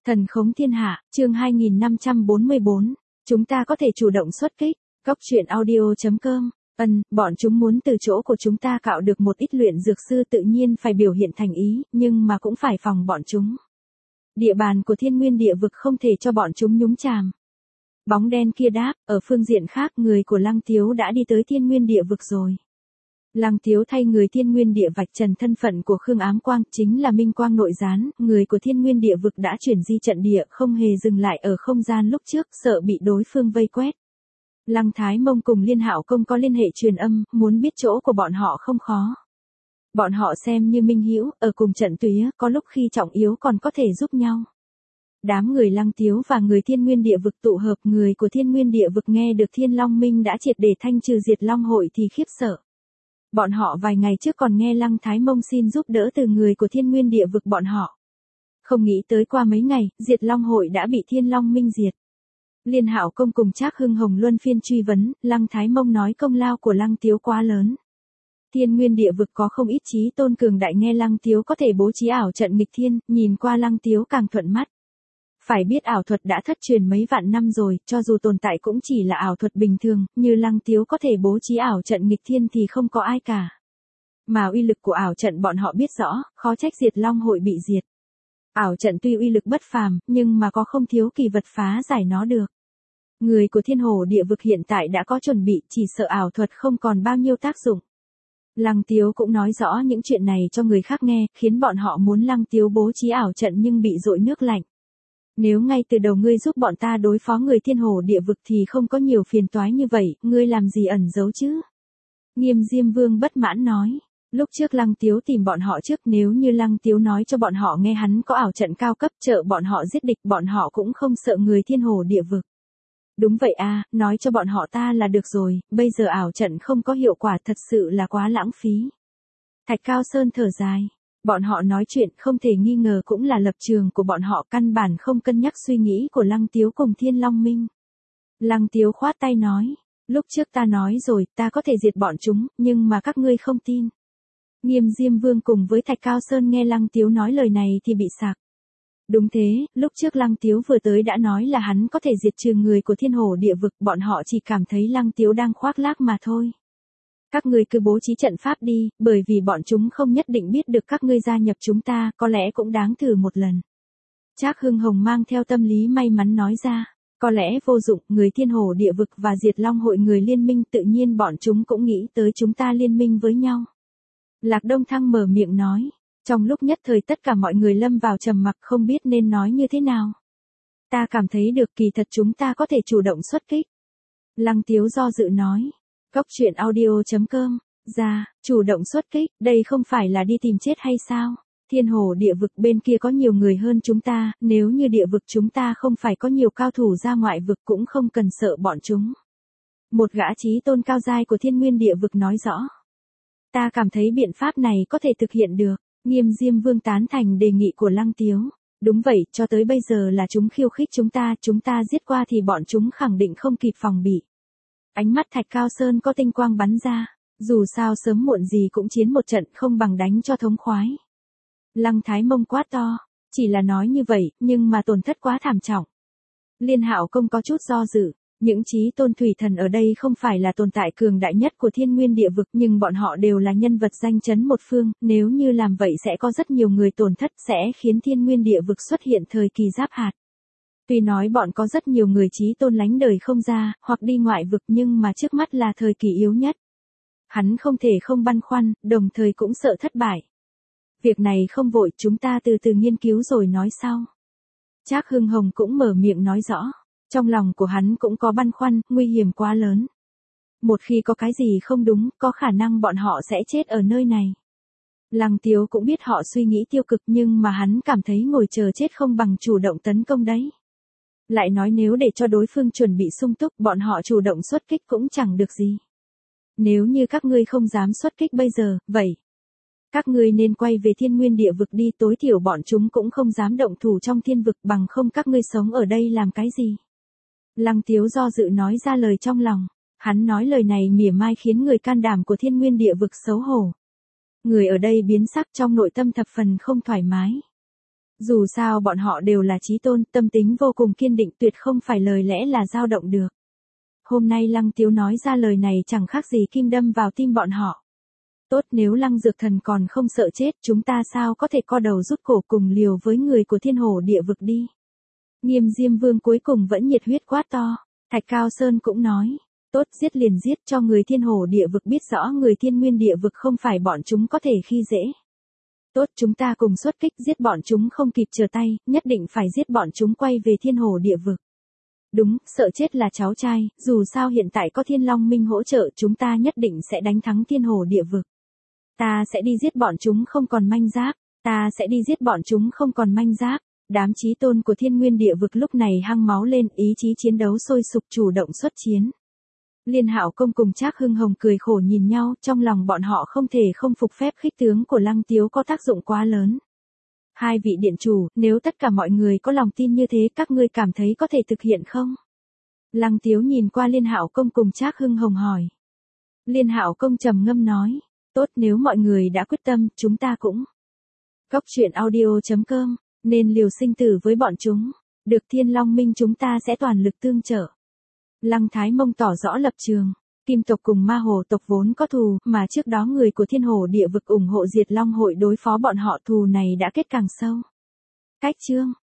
Thần khống thiên hạ, chương 2544. Chúng ta có thể chủ động xuất kích. Góc truyện audio.com. Bọn chúng muốn từ chỗ của chúng ta cạo được một ít luyện dược sư tự nhiên phải biểu hiện thành ý, nhưng mà cũng phải phòng bọn chúng. Địa bàn của Thiên Nguyên địa vực không thể cho bọn chúng nhúng chàm. Bóng đen kia đáp, ở phương diện khác người của Lăng Tiếu đã đi tới Thiên Nguyên địa vực rồi. Lăng Tiếu thay người Thiên Nguyên địa vạch trần thân phận của Khương Ám Quang, chính là Minh Quang nội gián, người của Thiên Nguyên địa vực đã chuyển di trận địa, không hề dừng lại ở không gian lúc trước, sợ bị đối phương vây quét. Lăng Thái Mông cùng Liên Hạo Công có liên hệ truyền âm, muốn biết chỗ của bọn họ không khó. Bọn họ xem như minh hữu, ở cùng trận tuyến, có lúc khi trọng yếu còn có thể giúp nhau. Đám người Lăng Tiếu và người Thiên Nguyên địa vực tụ hợp, người của Thiên Nguyên địa vực nghe được Thiên Long Minh đã triệt để thanh trừ Diệt Long hội thì khiếp sợ. Bọn họ vài ngày trước còn nghe Lăng Thái Mông xin giúp đỡ từ người của Thiên Nguyên địa vực bọn họ. Không nghĩ tới qua mấy ngày, Diệt Long hội đã bị Thiên Long Minh diệt. Liên Hạo Công cùng Trác Hưng Hồng luân phiên truy vấn, Lăng Thái Mông nói công lao của Lăng Tiếu quá lớn. Thiên Nguyên địa vực có không ít chí tôn cường đại nghe Lăng Tiếu có thể bố trí ảo trận nghịch thiên, nhìn qua Lăng Tiếu càng thuận mắt. Phải biết ảo thuật đã thất truyền mấy vạn năm rồi, cho dù tồn tại cũng chỉ là ảo thuật bình thường, như Lăng Tiếu có thể bố trí ảo trận nghịch thiên thì không có ai cả. Mà uy lực của ảo trận bọn họ biết rõ, khó trách Diệt Long hội bị diệt. Ảo trận tuy uy lực bất phàm, nhưng mà có không thiếu kỳ vật phá giải nó được. Người của Thiên Hồ địa vực hiện tại đã có chuẩn bị, chỉ sợ ảo thuật không còn bao nhiêu tác dụng. Lăng Tiếu cũng nói rõ những chuyện này cho người khác nghe, khiến bọn họ muốn Lăng Tiếu bố trí ảo trận nhưng bị dội nước lạnh. Nếu ngay từ đầu ngươi giúp bọn ta đối phó người Thiên Hồ địa vực thì không có nhiều phiền toái như vậy, ngươi làm gì ẩn giấu chứ? Nghiêm Diêm Vương bất mãn nói. Lúc trước Lăng Tiếu tìm bọn họ trước, nếu như Lăng Tiếu nói cho bọn họ nghe hắn có ảo trận cao cấp trợ bọn họ giết địch, bọn họ cũng không sợ người Thiên Hồ địa vực. Đúng vậy à, nói cho bọn họ ta là được rồi, bây giờ ảo trận không có hiệu quả thật sự là quá lãng phí. Thạch Cao Sơn thở dài. Bọn họ nói chuyện không thể nghi ngờ cũng là lập trường của bọn họ, căn bản không cân nhắc suy nghĩ của Lăng Tiếu cùng Thiên Long Minh. Lăng Tiếu khoát tay nói, lúc trước ta nói rồi, ta có thể diệt bọn chúng, nhưng mà các ngươi không tin. Nghiêm Diêm Vương cùng với Thạch Cao Sơn nghe Lăng Tiếu nói lời này thì bị sặc. Đúng thế, lúc trước Lăng Tiếu vừa tới đã nói là hắn có thể diệt trừ người của Thiên Hồ địa vực, bọn họ chỉ cảm thấy Lăng Tiếu đang khoác lác mà thôi. Các ngươi cứ bố trí trận pháp đi, bởi vì bọn chúng không nhất định biết được các ngươi gia nhập chúng ta, có lẽ cũng đáng thử một lần. Trác Hưng Hồng mang theo tâm lý may mắn nói ra, có lẽ vô dụng, người Thiên Hồ địa vực và Diệt Long hội người liên minh, tự nhiên bọn chúng cũng nghĩ tới chúng ta liên minh với nhau. Lạc Đông Thăng mở miệng nói, trong lúc nhất thời tất cả mọi người lâm vào trầm mặc không biết nên nói như thế nào. Ta cảm thấy được, kỳ thật chúng ta có thể chủ động xuất kích. Lăng Tiếu do dự nói. Góc truyện audio.com. Chủ động xuất kích, đây không phải là đi tìm chết hay sao? Thiên Hồ địa vực bên kia có nhiều người hơn chúng ta, nếu như địa vực chúng ta không phải có nhiều cao thủ ra ngoại vực cũng không cần sợ bọn chúng. Một gã chí tôn cao giai của Thiên Nguyên địa vực nói rõ. Ta cảm thấy biện pháp này có thể thực hiện được. Nghiêm Diêm Vương tán thành đề nghị của Lăng Tiếu. Đúng vậy, cho tới bây giờ là chúng khiêu khích chúng ta giết qua thì bọn chúng khẳng định không kịp phòng bị. Ánh mắt Thạch Cao Sơn có tinh quang bắn ra, dù sao sớm muộn gì cũng chiến một trận, không bằng đánh cho thống khoái. Lăng Thái Mông quát to, chỉ là nói như vậy, nhưng mà tổn thất quá thảm trọng. Liên Hạo Công có chút do dự, những chí tôn thủy thần ở đây không phải là tồn tại cường đại nhất của Thiên Nguyên địa vực, nhưng bọn họ đều là nhân vật danh chấn một phương, nếu như làm vậy sẽ có rất nhiều người tổn thất, sẽ khiến Thiên Nguyên địa vực xuất hiện thời kỳ giáp hạt. Tuy nói bọn có rất nhiều người chí tôn lánh đời không ra, hoặc đi ngoại vực, nhưng mà trước mắt là thời kỳ yếu nhất. Hắn không thể không băn khoăn, đồng thời cũng sợ thất bại. Việc này không vội, chúng ta từ từ nghiên cứu rồi nói sau. Trác Hưng Hồng cũng mở miệng nói rõ. Trong lòng của hắn cũng có băn khoăn, nguy hiểm quá lớn. Một khi có cái gì không đúng, có khả năng bọn họ sẽ chết ở nơi này. Lăng Tiếu cũng biết họ suy nghĩ tiêu cực, nhưng mà hắn cảm thấy ngồi chờ chết không bằng chủ động tấn công đấy. Lại nói nếu để cho đối phương chuẩn bị sung túc, bọn họ chủ động xuất kích cũng chẳng được gì. Nếu như các ngươi không dám xuất kích bây giờ, vậy các ngươi nên quay về Thiên Nguyên địa vực đi, tối thiểu bọn chúng cũng không dám động thủ trong thiên vực, bằng không các ngươi sống ở đây làm cái gì. Lăng Tiếu do dự nói ra lời trong lòng, hắn nói lời này mỉa mai khiến người can đảm của Thiên Nguyên địa vực xấu hổ. Người ở đây biến sắc, trong nội tâm thập phần không thoải mái. Dù sao bọn họ đều là chí tôn, tâm tính vô cùng kiên định, tuyệt không phải lời lẽ là dao động được. Hôm nay Lăng Tiếu nói ra lời này chẳng khác gì kim đâm vào tim bọn họ. Tốt, nếu Lăng Dược Thần còn không sợ chết, chúng ta sao có thể co đầu rút cổ cùng liều với người của Thiên Hổ Địa Vực đi. Nghiêm Diêm Vương cuối cùng vẫn nhiệt huyết quát to. Thạch Cao Sơn cũng nói. Tốt, giết liền giết, cho người Thiên Hổ Địa Vực biết rõ người Thiên Nguyên Địa Vực không phải bọn chúng có thể khi dễ. Tốt, chúng ta cùng xuất kích, giết bọn chúng không kịp trở tay, nhất định phải giết bọn chúng quay về Thiên Hổ Địa Vực. Đúng, sợ chết là cháu trai, dù sao hiện tại có Thiên Long Minh hỗ trợ, chúng ta nhất định sẽ đánh thắng Thiên Hổ Địa Vực. Ta sẽ đi giết bọn chúng không còn manh giáp, ta sẽ đi giết bọn chúng không còn manh giáp. Đám chí tôn của Thiên Nguyên Địa Vực lúc này hăng máu lên, ý chí chiến đấu sôi sục, chủ động xuất chiến. Liên Hạo Công cùng Trác Hưng Hồng cười khổ nhìn nhau, trong lòng bọn họ không thể không phục phép khích tướng của Lăng Tiếu có tác dụng quá lớn. Hai vị điện chủ, nếu tất cả mọi người có lòng tin như thế, các ngươi cảm thấy có thể thực hiện không? Lăng Tiếu nhìn qua Liên Hạo Công cùng Trác Hưng Hồng hỏi. Liên Hạo Công trầm ngâm nói, tốt, nếu mọi người đã quyết tâm, chúng ta cũng. Cốc truyện audio.com, nên liều sinh tử với bọn chúng, được Thiên Long Minh chúng ta sẽ toàn lực tương trợ. Lăng Thái Mông tỏ rõ lập trường, Kim tộc cùng Ma Hồ tộc vốn có thù, mà trước đó người của Thiên Hổ Địa Vực ủng hộ Diệt Long hội đối phó bọn họ, thù này đã kết càng sâu. Cách chương